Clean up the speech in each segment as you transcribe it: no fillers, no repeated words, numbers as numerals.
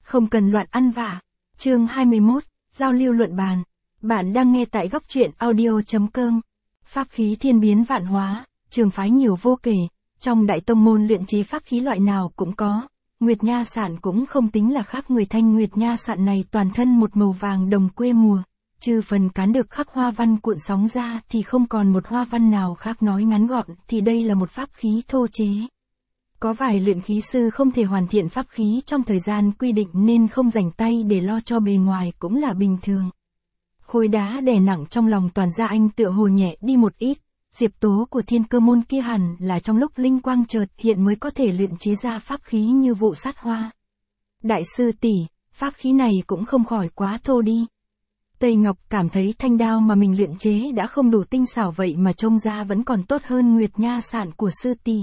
Không cần loạn ăn vạ. Chương 21, giao lưu luận bàn. Bạn đang nghe tại góc truyện audio.com. Pháp khí thiên biến vạn hóa, trường phái nhiều vô kể, trong đại tông môn luyện chế pháp khí loại nào cũng có. Nguyệt Nha Sạn cũng không tính là khác người. Thanh Nguyệt Nha Sạn này toàn thân một màu vàng đồng quê mùa, trừ phần cán được khắc hoa văn cuộn sóng ra thì không còn một hoa văn nào khác. Nói ngắn gọn thì đây là một pháp khí thô chế. Có vài luyện khí sư không thể hoàn thiện pháp khí trong thời gian quy định nên không rảnh tay để lo cho bề ngoài cũng là bình thường. Khối đá đè nặng trong lòng Toàn Gia Anh tựa hồ nhẹ đi một ít. Diệp Tố của Thiên Cơ môn kia hẳn là trong lúc linh quang chợt hiện mới có thể luyện chế ra pháp khí như vụ sát hoa. Đại sư tỷ, pháp khí này cũng không khỏi quá thô đi. Tây Ngọc cảm thấy thanh đao mà mình luyện chế đã không đủ tinh xảo vậy mà trông ra vẫn còn tốt hơn Nguyệt Nha Sạn của sư tỷ.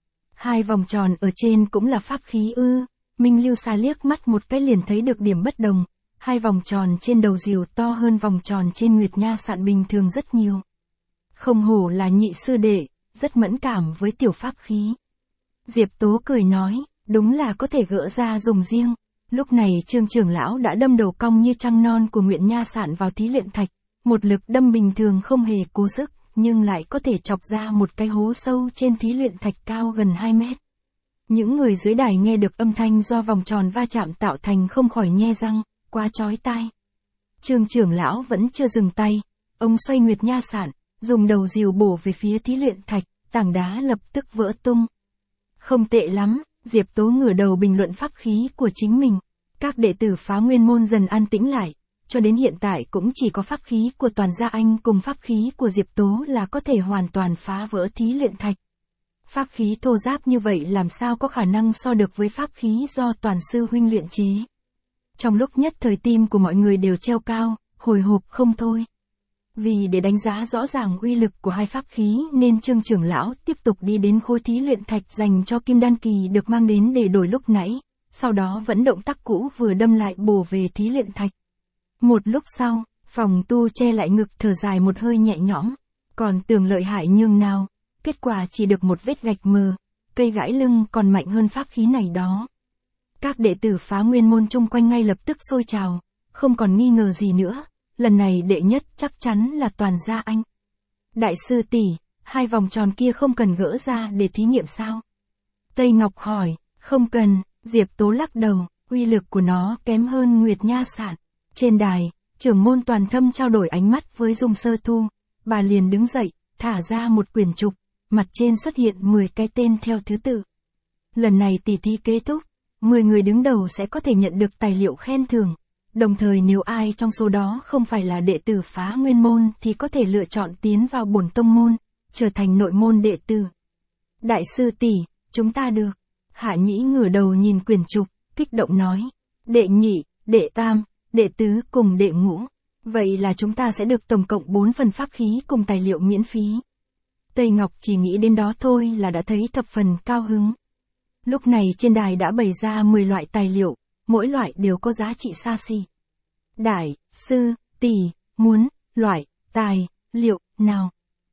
Hai vòng tròn ở trên cũng là pháp khí ư? Minh Lưu Sa liếc mắt một cái liền thấy được điểm bất đồng. Hai vòng tròn trên đầu diều to hơn vòng tròn trên Nguyệt Nha Sạn bình thường rất nhiều. Không hổ là nhị sư đệ, rất mẫn cảm với tiểu pháp khí. Diệp Tố cười nói, đúng là có thể gỡ ra dùng riêng. Lúc này Trương trưởng lão đã đâm đầu cong như trăng non của Nguyệt Nha Sạn vào thí luyện thạch. Một lực đâm bình thường không hề cố sức, nhưng lại có thể chọc ra một cái hố sâu trên thí luyện thạch cao gần 2 mét. Những người dưới đài nghe được âm thanh do vòng tròn va chạm tạo thành không khỏi nhe răng, quá chói tai. Trương trưởng lão vẫn chưa dừng tay, ông xoay Nguyệt Nha Sạn, dùng đầu diều bổ về phía thí luyện thạch, tảng đá lập tức vỡ tung. Không tệ lắm, Diệp Tố ngửa đầu bình luận pháp khí của chính mình. Các đệ tử Phá Nguyên môn dần an tĩnh lại, cho đến hiện tại cũng chỉ có pháp khí của Toàn Gia Anh cùng pháp khí của Diệp Tố là có thể hoàn toàn phá vỡ thí luyện thạch. Pháp khí thô ráp như vậy làm sao có khả năng so được với pháp khí do Toàn sư huynh luyện chế. Trong lúc nhất thời tim của mọi người đều treo cao, hồi hộp không thôi. Vì để đánh giá rõ ràng uy lực của hai pháp khí nên Trương trưởng lão tiếp tục đi đến khối thí luyện thạch dành cho Kim Đan Kỳ được mang đến để đổi lúc nãy, sau đó vẫn động tác cũ vừa đâm lại bổ về thí luyện thạch. Một lúc sau, Phòng Tu che lại ngực thở dài một hơi nhẹ nhõm, còn tưởng lợi hại nhường nào, kết quả chỉ được một vết gạch mờ, cây gãi lưng còn mạnh hơn pháp khí này đó. Các đệ tử Phá Nguyên môn chung quanh ngay lập tức sôi trào, không còn nghi ngờ gì nữa, lần này đệ nhất chắc chắn là Toàn Gia Anh. Đại sư tỷ, hai vòng tròn kia không cần gỡ ra để thí nghiệm sao? Tây Ngọc hỏi, không cần, Diệp Tố lắc đầu, uy lực của nó kém hơn Nguyệt Nha Sạn. Trên đài, trưởng môn Toàn Thâm trao đổi ánh mắt với Dung Sơ Thu, bà liền đứng dậy, thả ra một quyển trục, mặt trên xuất hiện 10 cái tên theo thứ tự. Lần này tỷ thí kết thúc, 10 người đứng đầu sẽ có thể nhận được tài liệu khen thưởng, đồng thời nếu ai trong số đó không phải là đệ tử Phá Nguyên môn thì có thể lựa chọn tiến vào bổn tông môn, trở thành nội môn đệ tử. Đại sư tỷ, chúng ta được. Hạ Nhĩ ngửa đầu nhìn quyển trục, kích động nói, đệ nhị, đệ tam, đệ tứ cùng đệ ngũ, vậy là chúng ta sẽ được tổng cộng 4 phần pháp khí cùng tài liệu miễn phí. Tây Ngọc chỉ nghĩ đến đó thôi là đã thấy thập phần cao hứng. Lúc này trên đài đã bày ra 10 loại tài liệu, mỗi loại đều có giá trị xa xỉ. Đại, sư, tỷ, muốn, loại, tài, liệu, nào?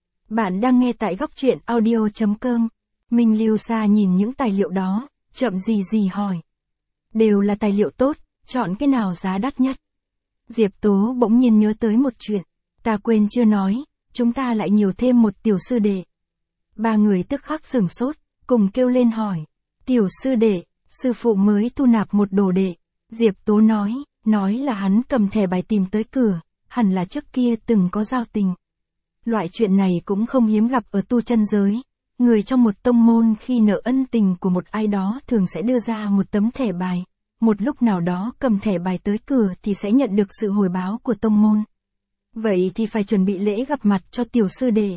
Bạn đang nghe tại góc truyện audio.com. Minh Lưu Sa nhìn những tài liệu đó, chậm gì hỏi. Đều là tài liệu tốt, chọn cái nào giá đắt nhất? Diệp Tố bỗng nhiên nhớ tới một chuyện, ta quên chưa nói, chúng ta lại nhiều thêm một tiểu sư đệ. Ba người tức khắc sửng sốt, cùng kêu lên hỏi, tiểu sư đệ, sư phụ mới thu nạp một đồ đệ. Diệp Tố nói là hắn cầm thẻ bài tìm tới cửa, hẳn là trước kia từng có giao tình. Loại chuyện này cũng không hiếm gặp ở tu chân giới. Người trong một tông môn khi nợ ân tình của một ai đó thường sẽ đưa ra một tấm thẻ bài. Một lúc nào đó cầm thẻ bài tới cửa thì sẽ nhận được sự hồi báo của tông môn. Vậy thì phải chuẩn bị lễ gặp mặt cho tiểu sư đệ.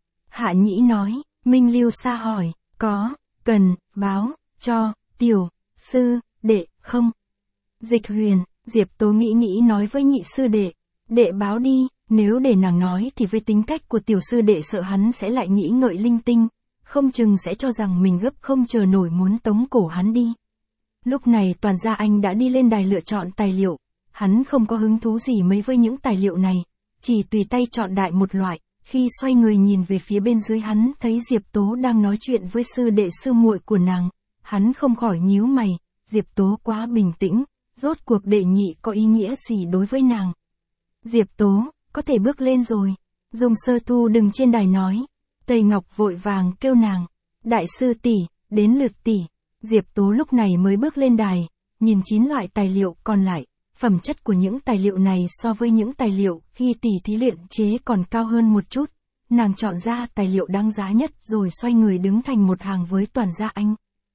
Hạ Nhĩ nói, Minh Lưu Sa hỏi, có, cần, báo, cho, tiểu, sư, đệ, không? Dịch Huyền, Diệp Tố nghĩ nói với nhị sư đệ, đệ báo đi, nếu để nàng nói thì với tính cách của tiểu sư đệ sợ hắn sẽ lại nghĩ ngợi linh tinh, không chừng sẽ cho rằng mình gấp không chờ nổi muốn tống cổ hắn đi. Lúc này Toàn Gia Anh đã đi lên đài lựa chọn tài liệu, hắn không có hứng thú gì mấy với những tài liệu này, chỉ tùy tay chọn đại một loại, khi xoay người nhìn về phía bên dưới hắn thấy Diệp Tố đang nói chuyện với sư đệ sư muội của nàng, hắn không khỏi nhíu mày, Diệp Tố quá bình tĩnh, rốt cuộc đệ nhị có ý nghĩa gì đối với nàng. Diệp Tố, có thể bước lên rồi. Dung Sơ Thu đừng trên đài nói. Tây Ngọc vội vàng kêu nàng. Đại sư tỷ, đến lượt tỷ. Diệp Tố lúc này mới bước lên đài, nhìn 9 loại tài liệu còn lại. Phẩm chất của những tài liệu này so với những tài liệu khi tỷ thí luyện chế còn cao hơn một chút. Nàng chọn ra tài liệu đáng giá nhất rồi xoay người đứng thành một hàng với Toàn Gia Anh.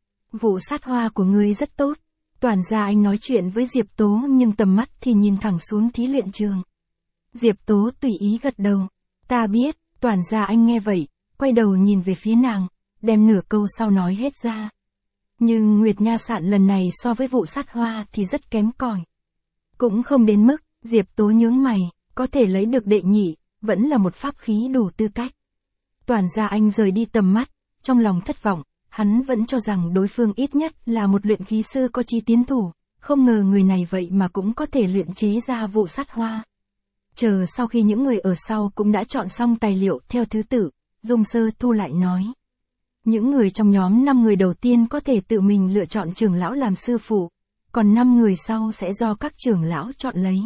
Vụ sát hoa của ngươi rất tốt. Toàn Gia Anh nói chuyện với Diệp Tố nhưng tầm mắt thì nhìn thẳng xuống thí luyện trường. Diệp Tố tùy ý gật đầu. Ta biết. Toàn Gia Anh nghe vậy, quay đầu nhìn về phía nàng, đem nửa câu sau nói hết ra. Nhưng Nguyệt Nha Sạn lần này so với vụ sát hoa thì rất kém cỏi. Cũng không đến mức, Diệp Tố nhướng mày, có thể lấy được đệ nhị, vẫn là một pháp khí đủ tư cách. Toàn Gia Anh rời đi tầm mắt, trong lòng thất vọng, hắn vẫn cho rằng đối phương ít nhất là một luyện khí sư có chí tiến thủ, không ngờ người này vậy mà cũng có thể luyện chế ra vụ sát hoa. Chờ sau khi những người ở sau cũng đã chọn xong tài liệu theo thứ tự, Dung Sơ Thu lại nói. Những người trong nhóm 5 người đầu tiên có thể tự mình lựa chọn trưởng lão làm sư phụ, còn 5 người sau sẽ do các trưởng lão chọn lấy.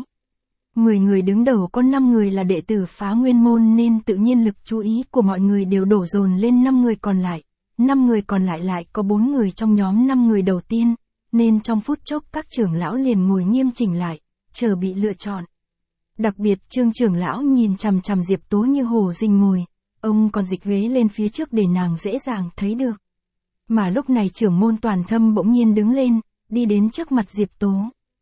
10 người đứng đầu có 5 người là đệ tử Phá Nguyên Môn nên tự nhiên lực chú ý của mọi người đều đổ dồn lên 5 người còn lại. 5 người còn lại lại có 4 người trong nhóm 5 người đầu tiên, nên trong phút chốc các trưởng lão liền ngồi nghiêm chỉnh lại, chờ bị lựa chọn. Đặc biệt Trương trưởng lão nhìn chằm chằm Diệp Tố như hổ rình mồi, ông còn dịch ghế lên phía trước để nàng dễ dàng thấy được. Mà lúc này trưởng môn Toàn Thâm bỗng nhiên đứng lên, đi đến trước mặt Diệp Tố.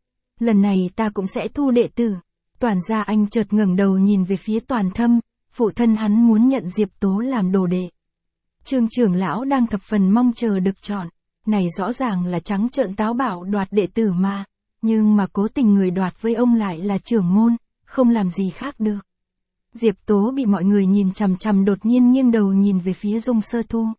Lần này ta cũng sẽ thu đệ tử. Toàn Gia Anh chợt ngẩng đầu nhìn về phía Toàn Thâm, phụ thân hắn muốn nhận Diệp Tố làm đồ đệ. Trương trưởng lão đang thập phần mong chờ được chọn, này rõ ràng là trắng trợn táo bạo đoạt đệ tử mà, nhưng mà cố tình người đoạt với ông lại là trưởng môn, không làm gì khác được. Diệp Tố bị mọi người nhìn chằm chằm đột nhiên nghiêng đầu nhìn về phía Dung Sơ Thu.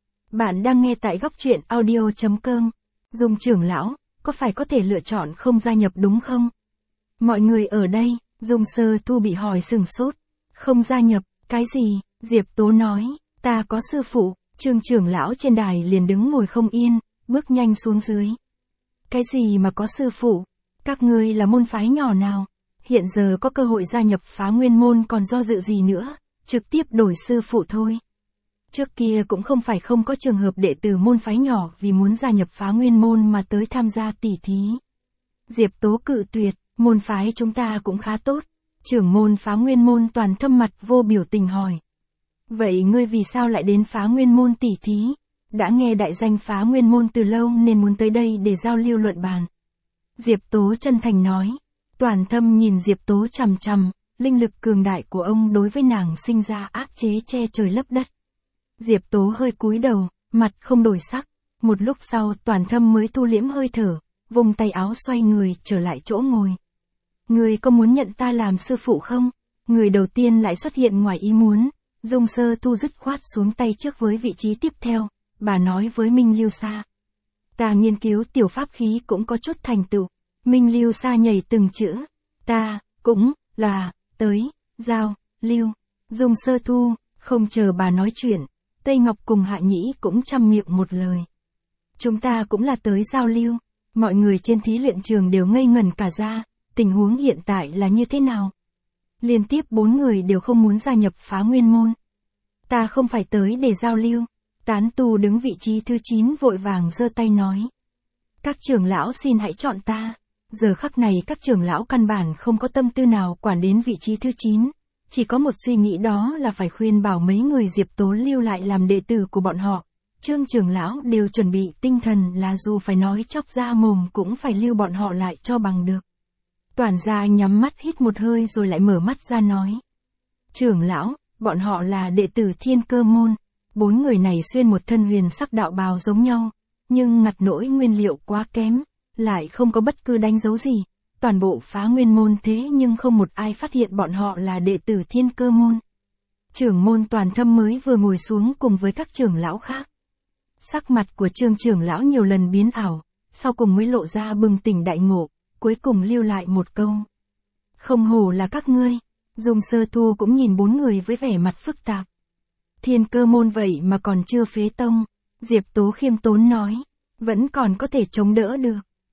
Bạn đang nghe tại góc truyện audio.com. Dung trưởng lão, có phải có thể lựa chọn không gia nhập đúng không? Mọi người ở đây, Dung Sơ Thu bị hỏi sừng sốt. Không gia nhập, cái gì? Diệp Tố nói, ta có sư phụ. Trương trưởng lão trên đài liền đứng ngồi không yên, bước nhanh xuống dưới. Cái gì mà có sư phụ? Các ngươi là môn phái nhỏ nào? Hiện giờ có cơ hội gia nhập Phá Nguyên Môn còn do dự gì nữa, trực tiếp đổi sư phụ thôi. Trước kia cũng không phải không có trường hợp đệ tử môn phái nhỏ vì muốn gia nhập Phá Nguyên Môn mà tới tham gia tỉ thí. Diệp Tố cự tuyệt, môn phái chúng ta cũng khá tốt. Trưởng môn Phá Nguyên Môn Toàn Thâm mặt vô biểu tình hỏi. Vậy ngươi vì sao lại đến Phá Nguyên Môn tỉ thí? Đã nghe đại danh Phá Nguyên Môn từ lâu nên muốn tới đây để giao lưu luận bàn. Diệp Tố chân thành nói. Toàn Thâm nhìn Diệp Tố chằm chằm, linh lực cường đại của ông đối với nàng sinh ra áp chế che trời lấp đất. Diệp Tố hơi cúi đầu, mặt không đổi sắc. Một lúc sau Toàn Thâm mới thu liễm hơi thở, vùng tay áo xoay người trở lại chỗ ngồi. Người có muốn nhận ta làm sư phụ không? Người đầu tiên lại xuất hiện ngoài ý muốn. Dung Sơ Thu dứt khoát xuống tay trước với vị trí tiếp theo, bà nói với Minh Lưu Sa. Ta nghiên cứu tiểu pháp khí cũng có chút thành tựu. Minh Lưu Sa nhảy từng chữ. Ta, cũng, là, tới, giao, lưu. Dung Sơ Thu, không chờ bà nói chuyện, Tây Ngọc cùng Hạ Nhĩ cũng chăm miệng một lời. Chúng ta cũng là tới giao lưu. Mọi người trên thí luyện trường đều ngây ngẩn cả ra, tình huống hiện tại là như thế nào? Liên tiếp 4 người đều không muốn gia nhập Phá Nguyên Môn. Ta không phải tới để giao lưu. Tán tu đứng vị trí thứ 9 vội vàng giơ tay nói. Các trưởng lão xin hãy chọn ta. Giờ khắc này các trưởng lão căn bản không có tâm tư nào quản đến vị trí thứ 9. Chỉ có một suy nghĩ đó là phải khuyên bảo mấy người Diệp Tố lưu lại làm đệ tử của bọn họ. Trương trưởng lão đều chuẩn bị tinh thần là dù phải nói chóc ra mồm cũng phải lưu bọn họ lại cho bằng được. Toàn Gia nhắm mắt hít một hơi rồi lại mở mắt ra nói. Trưởng lão, bọn họ là đệ tử Thiên Cơ Môn. 4 người này xuyên một thân huyền sắc đạo bào giống nhau, nhưng ngặt nỗi nguyên liệu quá kém, lại không có bất cứ đánh dấu gì. Toàn bộ Phá Nguyên Môn thế nhưng không một ai phát hiện bọn họ là đệ tử Thiên Cơ Môn. Trưởng môn Toàn Thâm mới vừa ngồi xuống cùng với các trưởng lão khác. Sắc mặt của Trương trưởng lão nhiều lần biến ảo, sau cùng mới lộ ra bừng tỉnh đại ngộ, cuối cùng lưu lại một câu. Không hổ là các ngươi. Dung Sơ Thu cũng nhìn 4 người với vẻ mặt phức tạp. Thiên Cơ Môn vậy mà còn chưa phế tông. Diệp Tố khiêm tốn nói. Vẫn còn có thể chống đỡ được.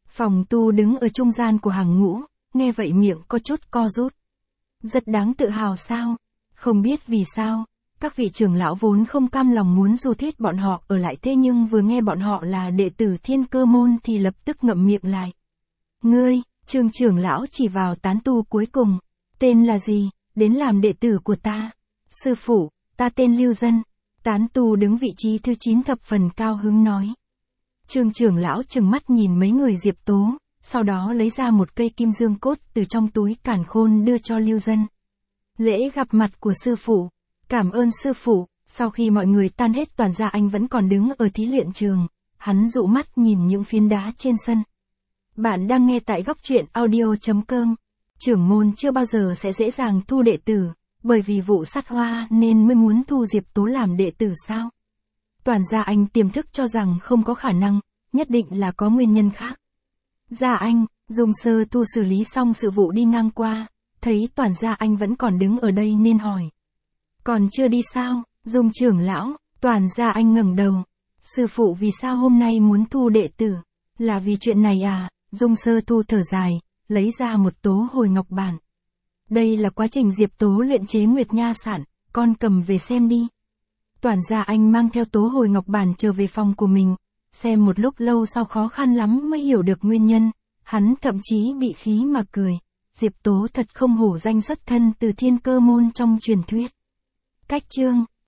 Phòng tu đứng ở trung gian của hàng ngũ, nghe vậy miệng có chút co rút. Rất đáng tự hào sao? Không biết vì sao, các vị trưởng lão vốn không cam lòng muốn du thuyết bọn họ ở lại, thế nhưng vừa nghe bọn họ là đệ tử Thiên Cơ môn thì lập tức ngậm miệng lại. Ngươi, Trương trưởng lão chỉ vào tán tu cuối cùng, tên là gì, đến làm đệ tử của ta? Sư phụ, ta tên Lưu Dân. Tán tu đứng vị trí thứ 9 thập phần cao hứng nói. Trương trưởng lão trừng mắt nhìn mấy người Diệp Tố, sau đó lấy ra một cây kim dương cốt từ trong túi càn khôn đưa cho Lưu Dân. Lễ gặp mặt của sư phụ. Cảm ơn sư phụ. Sau khi mọi người tan hết, Toàn Gia Anh vẫn còn đứng ở thí luyện trường, hắn dụ mắt nhìn những phiến đá trên sân. Bạn đang nghe tại góc truyện audio.com. Trưởng môn chưa bao giờ sẽ dễ dàng thu đệ tử, bởi vì vụ sát hoa nên mới muốn thu Diệp Tố làm đệ tử sao? Toàn Gia Anh tiềm thức cho rằng không có khả năng, nhất định là có nguyên nhân khác. Gia Anh, Dung Sơ Thu xử lý xong sự vụ đi ngang qua, thấy Toàn Gia Anh vẫn còn đứng ở đây nên hỏi. Còn chưa đi sao, Dung trưởng lão? Toàn Gia Anh ngẩng đầu. Sư phụ vì sao hôm nay muốn thu đệ tử? Là vì chuyện này à? Dung Sơ Thu thở dài, lấy ra một tố hồi ngọc bản. Đây là quá trình Diệp Tố luyện chế Nguyệt Nha sản, con cầm về xem đi. Toàn Gia Anh mang theo tố hồi ngọc bản trở về phòng của mình, xem một lúc lâu sau khó khăn lắm mới hiểu được nguyên nhân, hắn thậm chí bị khí mà cười. Diệp Tố thật không hổ danh xuất thân từ Thiên Cơ môn trong truyền thuyết. Cách chương